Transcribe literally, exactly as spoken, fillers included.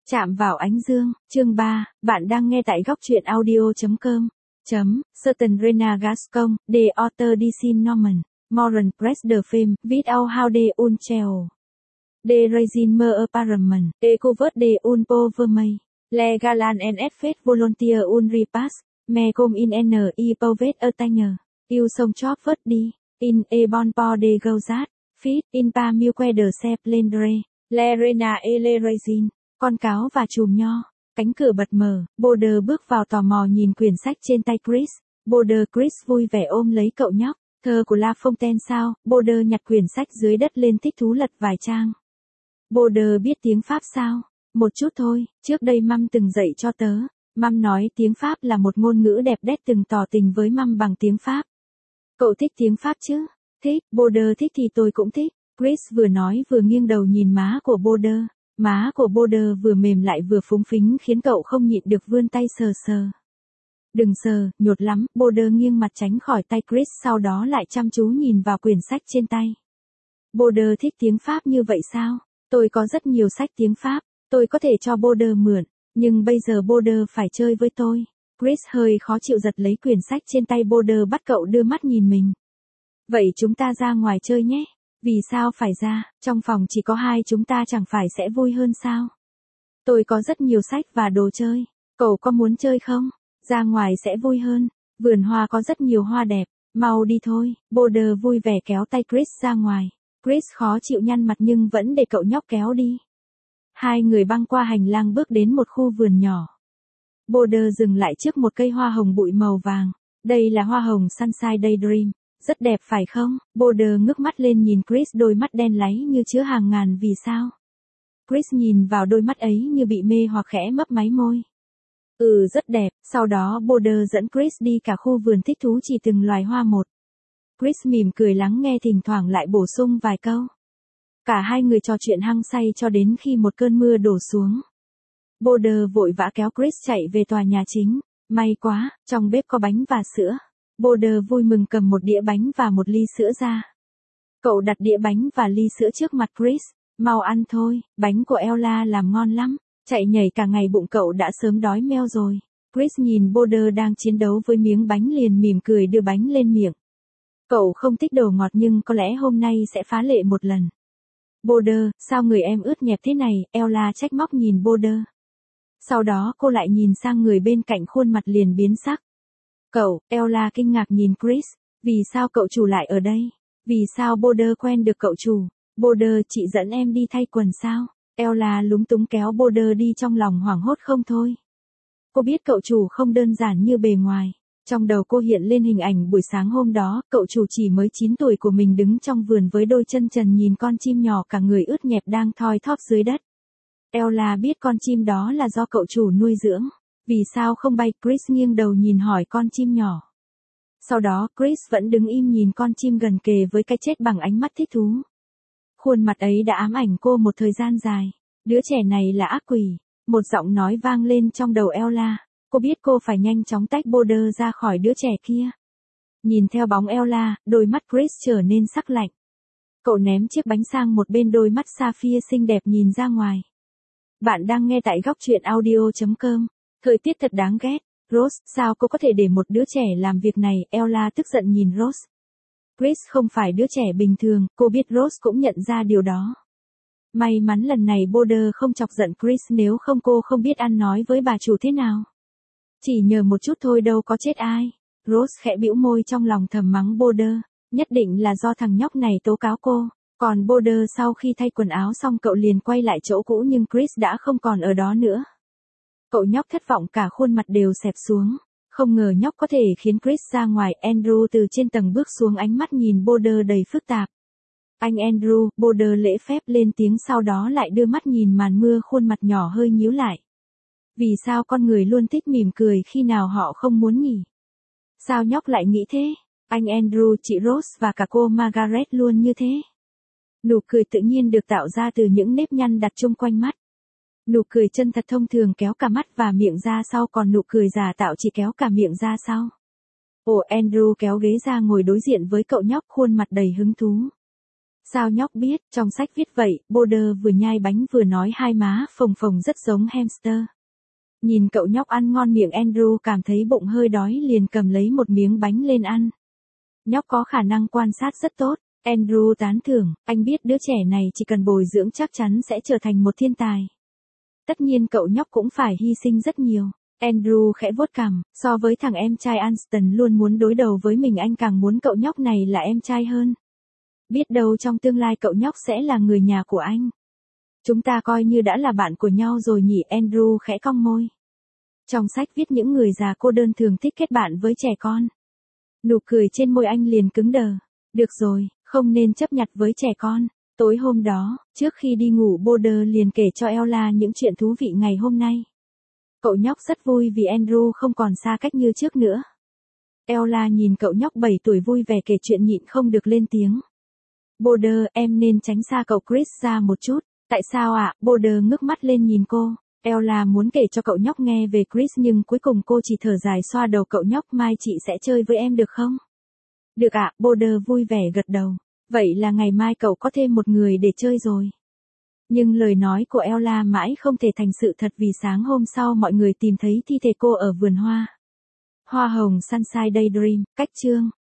Chạm vào ánh dương, chương ba, bạn đang nghe tại góc truyện audio.com. Chấm, Certain Rena Gascon, de author Dicin Norman, Moran Press de Femme, without how de un treo. De Raisin me apparement, de couvert de un pauvre mei. Le galan en effet volontiers un repas, me com in n i pauvet atagne. Il son chop vớt đi, in e bon po de gauzat, fit, in pa miuque de se plendre, le rena e le raisin. Con cáo và chùm nho, cánh cửa bật mở, Border bước vào tò mò nhìn quyển sách trên tay Chris. Border Chris vui vẻ ôm lấy cậu nhóc, thơ của La Fontaine sao? Border nhặt quyển sách dưới đất lên thích thú lật vài trang. Border biết tiếng Pháp sao? Một chút thôi, trước đây Măm từng dạy cho tớ. Măm nói tiếng Pháp là một ngôn ngữ đẹp đẽ từng tỏ tình với Măm bằng tiếng Pháp. Cậu thích tiếng Pháp chứ? Thích, Border thích thì tôi cũng thích. Chris vừa nói vừa nghiêng đầu nhìn má của Border. Má của Border vừa mềm lại vừa phúng phính khiến cậu không nhịn được vươn tay sờ sờ. Đừng sờ, nhột lắm, Border nghiêng mặt tránh khỏi tay Chris sau đó lại chăm chú nhìn vào quyển sách trên tay. Border thích tiếng Pháp như vậy sao? Tôi có rất nhiều sách tiếng Pháp, tôi có thể cho Border mượn, nhưng bây giờ Border phải chơi với tôi. Chris hơi khó chịu giật lấy quyển sách trên tay Border bắt cậu đưa mắt nhìn mình. Vậy chúng ta ra ngoài chơi nhé. Vì sao phải ra, trong phòng chỉ có hai chúng ta chẳng phải sẽ vui hơn sao? Tôi có rất nhiều sách và đồ chơi, cậu có muốn chơi không? Ra ngoài sẽ vui hơn, vườn hoa có rất nhiều hoa đẹp, mau đi thôi. Border vui vẻ kéo tay Chris ra ngoài. Chris khó chịu nhăn mặt nhưng vẫn để cậu nhóc kéo đi. Hai người băng qua hành lang bước đến một khu vườn nhỏ. Border dừng lại trước một cây hoa hồng bụi màu vàng. Đây là hoa hồng Sunshine Daydream. Rất đẹp phải không? Border ngước mắt lên nhìn Chris, đôi mắt đen láy như chứa hàng ngàn vì sao. Chris nhìn vào đôi mắt ấy như bị mê hoặc khẽ mấp máy môi. Ừ, rất đẹp. Sau đó Border dẫn Chris đi cả khu vườn thích thú chỉ từng loài hoa một. Chris mỉm cười lắng nghe, thỉnh thoảng lại bổ sung vài câu. Cả hai người trò chuyện hăng say cho đến khi một cơn mưa đổ xuống. Border vội vã kéo Chris chạy về tòa nhà chính. May quá, trong bếp có bánh và sữa. Border vui mừng cầm một đĩa bánh và một ly sữa ra. Cậu đặt đĩa bánh và ly sữa trước mặt Chris. Mau ăn thôi, bánh của Ella làm ngon lắm. Chạy nhảy cả ngày bụng cậu đã sớm đói meo rồi. Chris nhìn Border đang chiến đấu với miếng bánh liền mỉm cười đưa bánh lên miệng. Cậu không thích đồ ngọt nhưng có lẽ hôm nay sẽ phá lệ một lần. Border, sao người em ướt nhẹp thế này? Ella trách móc nhìn Border. Sau đó cô lại nhìn sang người bên cạnh, khuôn mặt liền biến sắc. Cậu, Ella kinh ngạc nhìn Chris, vì sao cậu chủ lại ở đây? Vì sao Border quen được cậu chủ? Border, chị dẫn em đi thay quần sao? Ella lúng túng kéo Border đi, trong lòng hoảng hốt không thôi. Cô biết cậu chủ không đơn giản như bề ngoài. Trong đầu cô hiện lên hình ảnh buổi sáng hôm đó, cậu chủ chỉ mới chín tuổi của mình đứng trong vườn với đôi chân trần nhìn con chim nhỏ cả người ướt nhẹp đang thoi thóp dưới đất. Ella biết con chim đó là do cậu chủ nuôi dưỡng. Vì sao không bay? Chris nghiêng đầu nhìn hỏi con chim nhỏ. Sau đó Chris vẫn đứng im nhìn con chim gần kề với cái chết bằng ánh mắt thích thú. Khuôn mặt ấy đã ám ảnh cô một thời gian dài. Đứa trẻ này là ác quỷ. Một giọng nói vang lên trong đầu Ella. Cô biết cô phải nhanh chóng tách Border ra khỏi đứa trẻ kia. Nhìn theo bóng Ella, đôi mắt Chris trở nên sắc lạnh. Cậu ném chiếc bánh sang một bên, đôi mắt sapphire xinh đẹp nhìn ra ngoài. Bạn đang nghe tại góc truyện audio.com. Thời tiết thật đáng ghét. Rose, sao cô có thể để một đứa trẻ làm việc này? Ella tức giận nhìn Rose. Chris không phải đứa trẻ bình thường, cô biết Rose cũng nhận ra điều đó. May mắn lần này Border không chọc giận Chris, nếu không cô không biết ăn nói với bà chủ thế nào. Chỉ nhờ một chút thôi đâu có chết ai. Rose khẽ bĩu môi, trong lòng thầm mắng Border. Nhất định là do thằng nhóc này tố cáo cô. Còn Border sau khi thay quần áo xong cậu liền quay lại chỗ cũ, nhưng Chris đã không còn ở đó nữa. Cậu nhóc thất vọng, cả khuôn mặt đều xẹp xuống. Không ngờ nhóc có thể khiến Chris ra ngoài. Andrew từ trên tầng bước xuống, ánh mắt nhìn Border đầy phức tạp. Anh Andrew, Border lễ phép lên tiếng, sau đó lại đưa mắt nhìn màn mưa, khuôn mặt nhỏ hơi nhíu lại. Vì sao con người luôn thích mỉm cười khi nào họ không muốn nhỉ? Sao nhóc lại nghĩ thế? Anh Andrew, chị Rose và cả cô Margaret luôn như thế. Nụ cười tự nhiên được tạo ra từ những nếp nhăn đặt chung quanh mắt. Nụ cười chân thật thông thường kéo cả mắt và miệng ra sau, còn nụ cười giả tạo chỉ kéo cả miệng ra sau. Ồ, Andrew kéo ghế ra ngồi đối diện với cậu nhóc, khuôn mặt đầy hứng thú. Sao nhóc biết, trong sách viết vậy, Border vừa nhai bánh vừa nói hai má phồng phồng rất giống hamster. Nhìn cậu nhóc ăn ngon miệng, Andrew cảm thấy bụng hơi đói liền cầm lấy một miếng bánh lên ăn. Nhóc có khả năng quan sát rất tốt. Andrew tán thưởng, anh biết đứa trẻ này chỉ cần bồi dưỡng chắc chắn sẽ trở thành một thiên tài. Tất nhiên cậu nhóc cũng phải hy sinh rất nhiều. Andrew khẽ vuốt cằm, so với thằng em trai Anston luôn muốn đối đầu với mình, anh càng muốn cậu nhóc này là em trai hơn. Biết đâu trong tương lai cậu nhóc sẽ là người nhà của anh. Chúng ta coi như đã là bạn của nhau rồi nhỉ, Andrew khẽ cong môi. Trong sách viết những người già cô đơn thường thích kết bạn với trẻ con. Nụ cười trên môi anh liền cứng đờ. Được rồi, không nên chấp nhặt với trẻ con. Tối hôm đó, trước khi đi ngủ, Border liền kể cho Ella những chuyện thú vị ngày hôm nay. Cậu nhóc rất vui vì Andrew không còn xa cách như trước nữa. Ella nhìn cậu nhóc bảy tuổi vui vẻ kể chuyện nhịn không được lên tiếng. Border, em nên tránh xa cậu Chris ra một chút. Tại sao ạ? À? Border ngước mắt lên nhìn cô. Ella muốn kể cho cậu nhóc nghe về Chris nhưng cuối cùng cô chỉ thở dài xoa đầu cậu nhóc. Mai chị sẽ chơi với em được không? Được ạ, à, Border vui vẻ gật đầu. Vậy là ngày mai cậu có thêm một người để chơi rồi. Nhưng lời nói của Ella mãi không thể thành sự thật vì sáng hôm sau mọi người tìm thấy thi thể cô ở vườn hoa. Hoa hồng Sunshine Daydream, cách chương.